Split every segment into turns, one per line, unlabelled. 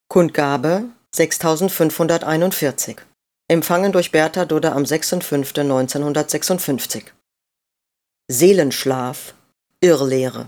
Kundgabe 6541. Empfangen durch Bertha Dudde am 6.5.1956. Seelenschlaf, Irrlehre.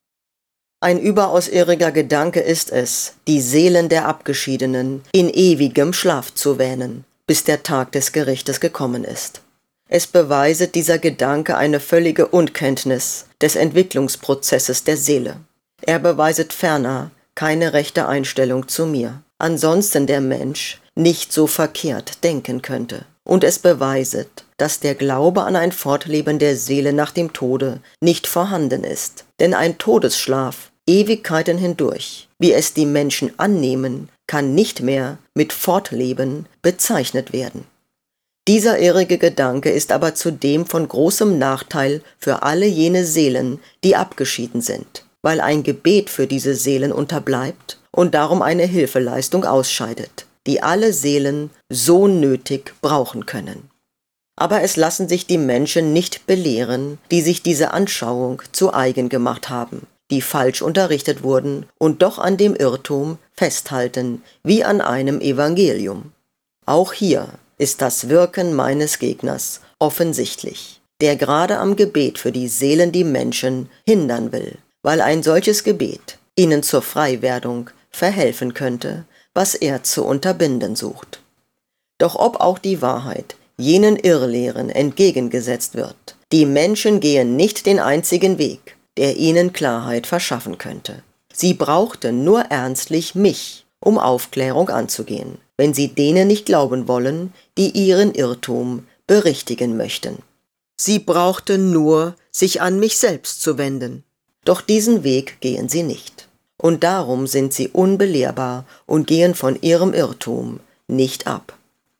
Ein überaus irriger Gedanke ist es, die Seelen der Abgeschiedenen in ewigem Schlaf zu wähnen, bis der Tag des Gerichtes gekommen ist. Es beweiset dieser Gedanke eine völlige Unkenntnis des Entwicklungsprozesses der Seele. Er beweiset ferner keine rechte Einstellung zu mir, ansonsten der Mensch nicht so verkehrt denken könnte. Und es beweiset, dass der Glaube an ein Fortleben der Seele nach dem Tode nicht vorhanden ist. Denn ein Todesschlaf, Ewigkeiten hindurch, wie es die Menschen annehmen, kann nicht mehr mit Fortleben bezeichnet werden. Dieser irrige Gedanke ist aber zudem von großem Nachteil für alle jene Seelen, die abgeschieden sind, weil ein Gebet für diese Seelen unterbleibt und darum eine Hilfeleistung ausscheidet, die alle Seelen so nötig brauchen können. Aber es lassen sich die Menschen nicht belehren, die sich diese Anschauung zu eigen gemacht haben, die falsch unterrichtet wurden und doch an dem Irrtum festhalten, wie an einem Evangelium. Auch hier ist das Wirken meines Gegners offensichtlich, der gerade am Gebet für die Seelen die Menschen hindern will, weil ein solches Gebet ihnen zur Freiwerdung verhelfen könnte, was er zu unterbinden sucht. Doch ob auch die Wahrheit jenen Irrlehren entgegengesetzt wird, die Menschen gehen nicht den einzigen Weg, der ihnen Klarheit verschaffen könnte. Sie brauchten nur ernstlich mich, um Aufklärung anzugehen, wenn sie denen nicht glauben wollen, die ihren Irrtum berichtigen möchten. Sie brauchten nur, sich an mich selbst zu wenden. Doch diesen Weg gehen sie nicht. Und darum sind sie unbelehrbar und gehen von ihrem Irrtum nicht ab.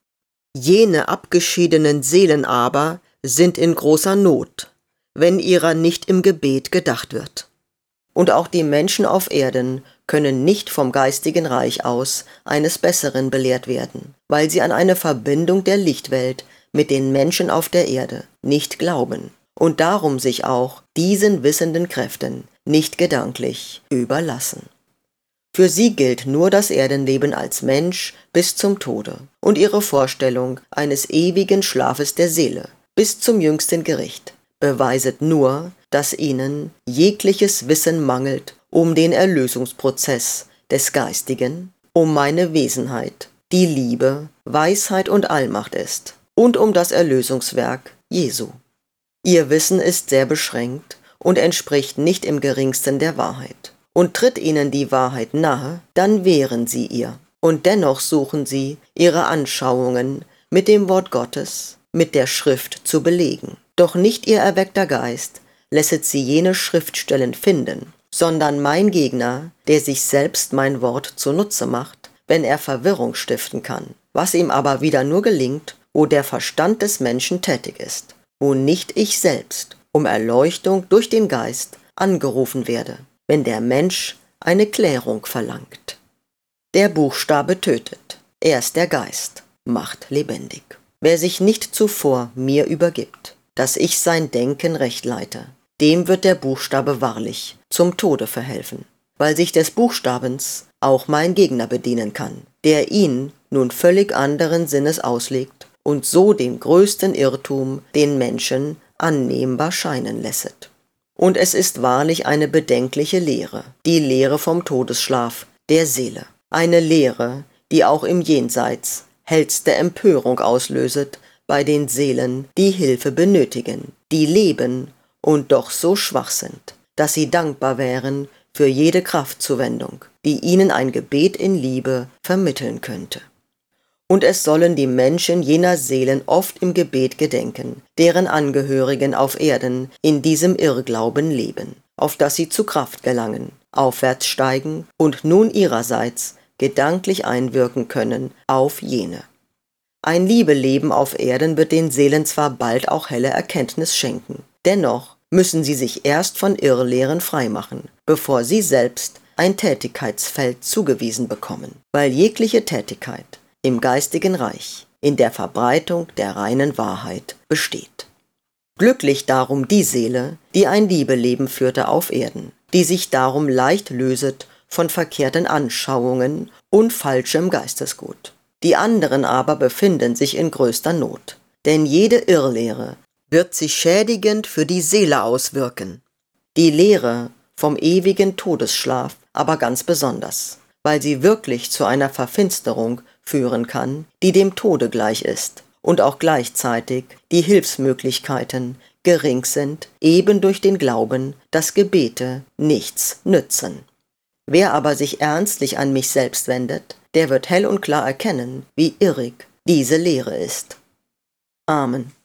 Jene abgeschiedenen Seelen aber sind in großer Not, wenn ihrer nicht im Gebet gedacht wird. Und auch die Menschen auf Erden können nicht vom geistigen Reich aus eines Besseren belehrt werden, weil sie an eine Verbindung der Lichtwelt mit den Menschen auf der Erde nicht glauben und darum sich auch diesen wissenden Kräften nicht gedanklich überlassen. Für sie gilt nur das Erdenleben als Mensch bis zum Tode und ihre Vorstellung eines ewigen Schlafes der Seele bis zum jüngsten Gericht beweiset nur, dass ihnen jegliches Wissen mangelt um den Erlösungsprozess des Geistigen, um meine Wesenheit, die Liebe, Weisheit und Allmacht ist und um das Erlösungswerk Jesu. Ihr Wissen ist sehr beschränkt und entspricht nicht im geringsten der Wahrheit. Und tritt ihnen die Wahrheit nahe, dann wehren sie ihr. Und dennoch suchen sie, ihre Anschauungen mit dem Wort Gottes, mit der Schrift zu belegen. Doch nicht ihr erweckter Geist lässet sie jene Schriftstellen finden, sondern mein Gegner, der sich selbst mein Wort zunutze macht, wenn er Verwirrung stiften kann, was ihm aber wieder nur gelingt, wo der Verstand des Menschen tätig ist, wo nicht ich selbst um Erleuchtung durch den Geist angerufen werde, wenn der Mensch eine Klärung verlangt. Der Buchstabe tötet, erst der Geist macht lebendig. Wer sich nicht zuvor mir übergibt, dass ich sein Denken recht leite, dem wird der Buchstabe wahrlich zum Tode verhelfen, weil sich des Buchstabens auch mein Gegner bedienen kann, der ihn nun völlig anderen Sinnes auslegt und so den größten Irrtum den Menschen annehmbar scheinen lässet. Und es ist wahrlich eine bedenkliche Lehre, die Lehre vom Todesschlaf der Seele. Eine Lehre, die auch im Jenseits hellste Empörung auslöset bei den Seelen, die Hilfe benötigen, die leben und doch so schwach sind, dass sie dankbar wären für jede Kraftzuwendung, die ihnen ein Gebet in Liebe vermitteln könnte. Und es sollen die Menschen jener Seelen oft im Gebet gedenken, deren Angehörigen auf Erden in diesem Irrglauben leben, auf dass sie zu Kraft gelangen, aufwärts steigen und nun ihrerseits gedanklich einwirken können auf jene. Ein Liebeleben auf Erden wird den Seelen zwar bald auch helle Erkenntnis schenken, dennoch müssen sie sich erst von Irrlehren freimachen, bevor sie selbst ein Tätigkeitsfeld zugewiesen bekommen, weil jegliche Tätigkeit im geistigen Reich in der Verbreitung der reinen Wahrheit besteht. Glücklich darum die Seele, die ein Liebeleben führte auf Erden, die sich darum leicht löset von verkehrten Anschauungen und falschem Geistesgut. Die anderen aber befinden sich in größter Not, denn jede Irrlehre wird sich schädigend für die Seele auswirken. Die Lehre vom ewigen Todesschlaf aber ganz besonders, weil sie wirklich zu einer Verfinsterung führen kann, die dem Tode gleich ist und auch gleichzeitig die Hilfsmöglichkeiten gering sind, eben durch den Glauben, dass Gebete nichts nützen. Wer aber sich ernstlich an mich selbst wendet, der wird hell und klar erkennen, wie irrig diese Lehre ist. Amen.